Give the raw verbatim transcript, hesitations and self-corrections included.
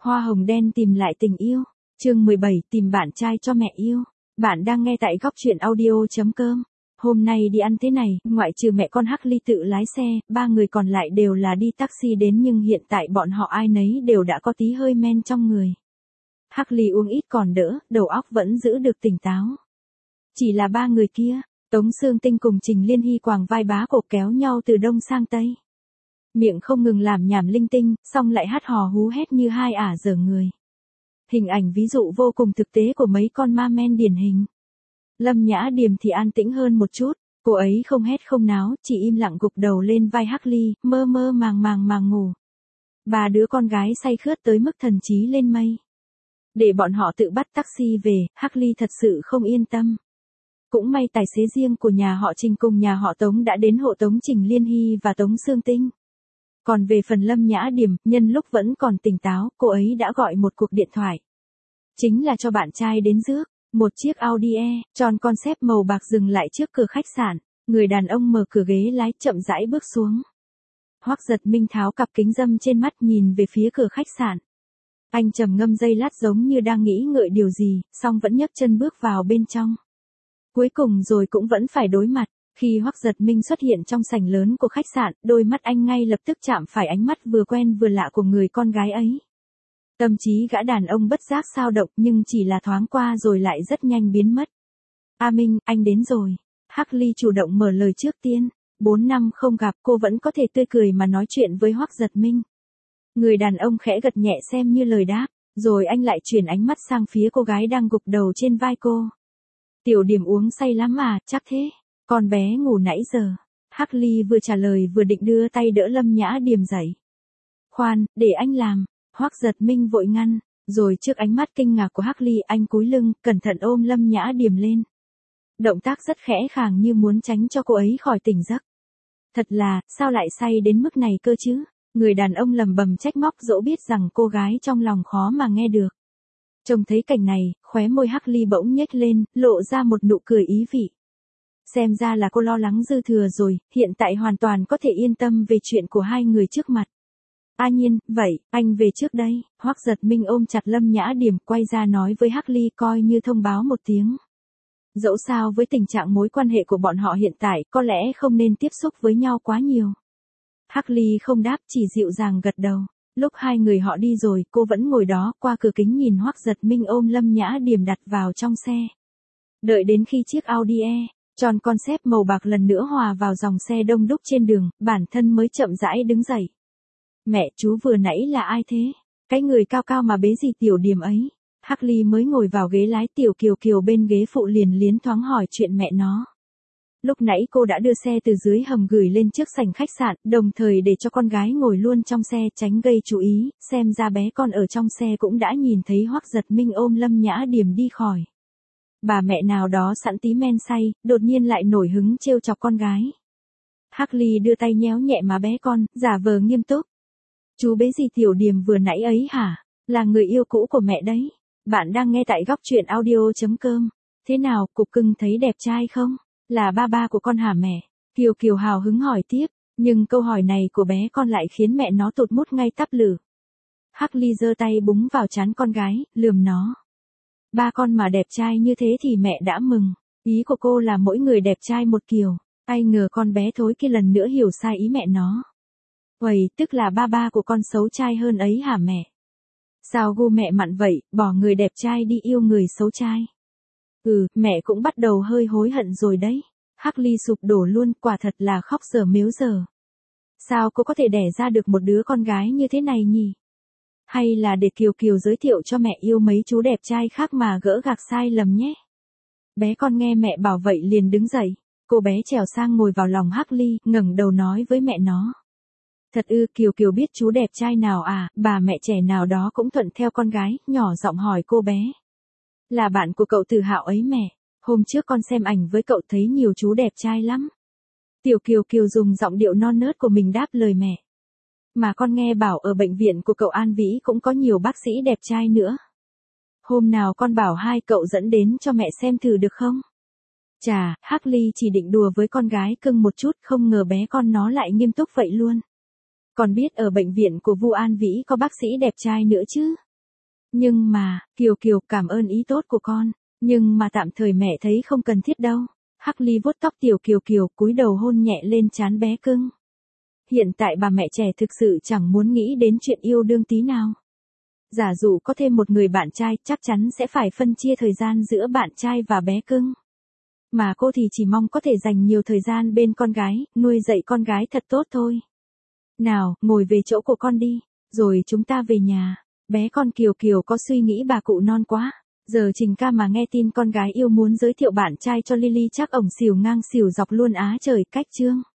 Hoa hồng đen tìm lại tình yêu. Chương mười bảy, tìm bạn trai cho mẹ yêu. Bạn đang nghe tại góc truyện audio chấm com. Hôm nay đi ăn thế này, ngoại trừ mẹ con Hắc Ly tự lái xe, ba người còn lại đều là đi taxi đến, nhưng hiện tại bọn họ ai nấy đều đã có tí hơi men trong người. Hắc Ly uống ít còn đỡ, đầu óc vẫn giữ được tỉnh táo. Chỉ là ba người kia, Tống Sương Tinh cùng Trình Liên Hy quàng vai bá cổ kéo nhau từ đông sang tây. Miệng không ngừng làm nhảm linh tinh, xong lại hát hò hú hét như hai ả dở người. Hình ảnh ví dụ vô cùng thực tế của mấy con ma men điển hình. Lâm Nhã Điềm thì an tĩnh hơn một chút, cô ấy không hét không náo, chỉ im lặng gục đầu lên vai Hắc Ly, mơ mơ màng màng màng ngủ. Ba đứa con gái say khướt tới mức thần trí lên mây. Để bọn họ tự bắt taxi về, Hắc Ly thật sự không yên tâm. Cũng may tài xế riêng của nhà họ Trình cùng nhà họ Tống đã đến hộ tống Trình Liên Hy và Tống Sương Tinh. Còn về phần Lâm Nhã Điềm, nhân lúc vẫn còn tỉnh táo, cô ấy đã gọi một cuộc điện thoại. Chính là cho bạn trai đến rước. Một chiếc Audi E, tròn concept màu bạc dừng lại trước cửa khách sạn. Người đàn ông mở cửa ghế lái chậm rãi bước xuống. Hoắc Giật Minh tháo cặp kính râm trên mắt nhìn về phía cửa khách sạn. Anh trầm ngâm giây lát giống như đang nghĩ ngợi điều gì, song vẫn nhấc chân bước vào bên trong. Cuối cùng rồi cũng vẫn phải đối mặt. Khi Hoắc Giật Minh xuất hiện trong sảnh lớn của khách sạn, đôi mắt anh ngay lập tức chạm phải ánh mắt vừa quen vừa lạ của người con gái ấy. Tâm trí gã đàn ông bất giác xao động, nhưng chỉ là thoáng qua rồi lại rất nhanh biến mất. A Minh, anh đến rồi. Hắc Ly chủ động mở lời trước tiên. Bốn năm không gặp, cô vẫn có thể tươi cười mà nói chuyện với Hoắc Giật Minh. Người đàn ông khẽ gật nhẹ xem như lời đáp, rồi anh lại chuyển ánh mắt sang phía cô gái đang gục đầu trên vai cô. Tiểu Điểm uống say lắm à, chắc thế. Con bé ngủ nãy giờ. Hắc Ly vừa trả lời vừa định đưa tay đỡ Lâm Nhã Điềm dậy. Khoan, để anh làm. Hoắc Giật Minh vội ngăn, rồi trước ánh mắt kinh ngạc của Hắc Ly anh cúi lưng, cẩn thận ôm Lâm Nhã Điềm lên. Động tác rất khẽ khàng như muốn tránh cho cô ấy khỏi tỉnh giấc. Thật là, sao lại say đến mức này cơ chứ? Người đàn ông lầm bầm trách móc dẫu biết rằng cô gái trong lòng khó mà nghe được. Trông thấy cảnh này, khóe môi Hắc Ly bỗng nhếch lên, lộ ra một nụ cười ý vị. Xem ra là cô lo lắng dư thừa rồi, hiện tại hoàn toàn có thể yên tâm về chuyện của hai người trước mặt. A Nhiên, vậy, anh về trước đây. Hoắc Giật Minh ôm chặt Lâm Nhã Điềm quay ra nói với Hắc Ly coi như thông báo một tiếng. Dẫu sao với tình trạng mối quan hệ của bọn họ hiện tại, có lẽ không nên tiếp xúc với nhau quá nhiều. Hắc Ly không đáp, chỉ dịu dàng gật đầu. Lúc hai người họ đi rồi, cô vẫn ngồi đó, qua cửa kính nhìn Hoắc Giật Minh ôm Lâm Nhã Điềm đặt vào trong xe. Đợi đến khi chiếc Audi E, tròn concept màu bạc lần nữa hòa vào dòng xe đông đúc trên đường, bản thân mới chậm rãi đứng dậy. Mẹ, chú vừa nãy là ai thế? Cái người cao cao mà bế gì Tiểu Điểm ấy? Hắc Ly mới ngồi vào ghế lái, Tiểu Kiều Kiều bên ghế phụ liền liến thoáng hỏi chuyện mẹ nó. Lúc nãy cô đã đưa xe từ dưới hầm gửi lên trước sảnh khách sạn, đồng thời để cho con gái ngồi luôn trong xe tránh gây chú ý, xem ra bé con ở trong xe cũng đã nhìn thấy Hoắc Giật Minh ôm Lâm Nhã Điềm đi khỏi. Bà mẹ nào đó sẵn tí men say, đột nhiên lại nổi hứng trêu chọc con gái. Hắc Ly đưa tay nhéo nhẹ má bé con, giả vờ nghiêm túc. Chú bế gì Tiểu Điểm vừa nãy ấy hả? Là người yêu cũ của mẹ đấy. Bạn đang nghe tại góc truyện audio chấm com. Thế nào, cục cưng thấy đẹp trai không? Là ba ba của con hả mẹ? Kiều Kiều hào hứng hỏi tiếp, nhưng câu hỏi này của bé con lại khiến mẹ nó tụt mút ngay tắp lử. Hắc Ly giơ tay búng vào trán con gái, lườm nó. Ba con mà đẹp trai như thế thì mẹ đã mừng. Ý của cô là mỗi người đẹp trai một kiểu. Ai ngờ con bé thối kia lần nữa hiểu sai ý mẹ nó. Uầy, tức là ba ba của con xấu trai hơn ấy hả mẹ? Sao gu mẹ mặn vậy, bỏ người đẹp trai đi yêu người xấu trai? Ừ, mẹ cũng bắt đầu hơi hối hận rồi đấy. Hắc Ly sụp đổ luôn, quả thật là khóc giờ mếu giờ. Sao cô có thể đẻ ra được một đứa con gái như thế này nhỉ? Hay là để Kiều Kiều giới thiệu cho mẹ yêu mấy chú đẹp trai khác mà gỡ gạc sai lầm nhé? Bé con nghe mẹ bảo vậy liền đứng dậy. Cô bé trèo sang ngồi vào lòng Hắc Ly, ngẩng đầu nói với mẹ nó. Thật ư, Kiều Kiều biết chú đẹp trai nào à? Bà mẹ trẻ nào đó cũng thuận theo con gái, nhỏ giọng hỏi cô bé. Là bạn của cậu Từ Hạo ấy mẹ. Hôm trước con xem ảnh với cậu thấy nhiều chú đẹp trai lắm. Tiểu Kiều Kiều dùng giọng điệu non nớt của mình đáp lời mẹ. Mà con nghe bảo ở bệnh viện của cậu An Vĩ cũng có nhiều bác sĩ đẹp trai nữa. Hôm nào con bảo hai cậu dẫn đến cho mẹ xem thử được không? Chà, Hắc Ly chỉ định đùa với con gái cưng một chút, không ngờ bé con nó lại nghiêm túc vậy luôn. Còn biết ở bệnh viện của Vu An Vĩ có bác sĩ đẹp trai nữa chứ? Nhưng mà, Kiều Kiều cảm ơn ý tốt của con, nhưng mà tạm thời mẹ thấy không cần thiết đâu. Hắc Ly vuốt tóc Tiểu Kiều Kiều, cúi đầu hôn nhẹ lên trán bé cưng. Hiện tại bà mẹ trẻ thực sự chẳng muốn nghĩ đến chuyện yêu đương tí nào. Giả dụ có thêm một người bạn trai, chắc chắn sẽ phải phân chia thời gian giữa bạn trai và bé cưng. Mà cô thì chỉ mong có thể dành nhiều thời gian bên con gái, nuôi dạy con gái thật tốt thôi. Nào, ngồi về chỗ của con đi, rồi chúng ta về nhà. Bé con Kiều Kiều có suy nghĩ bà cụ non quá. Giờ Trình ca mà nghe tin con gái yêu muốn giới thiệu bạn trai cho Lily chắc ổng xỉu ngang xỉu dọc luôn á trời. Cách chương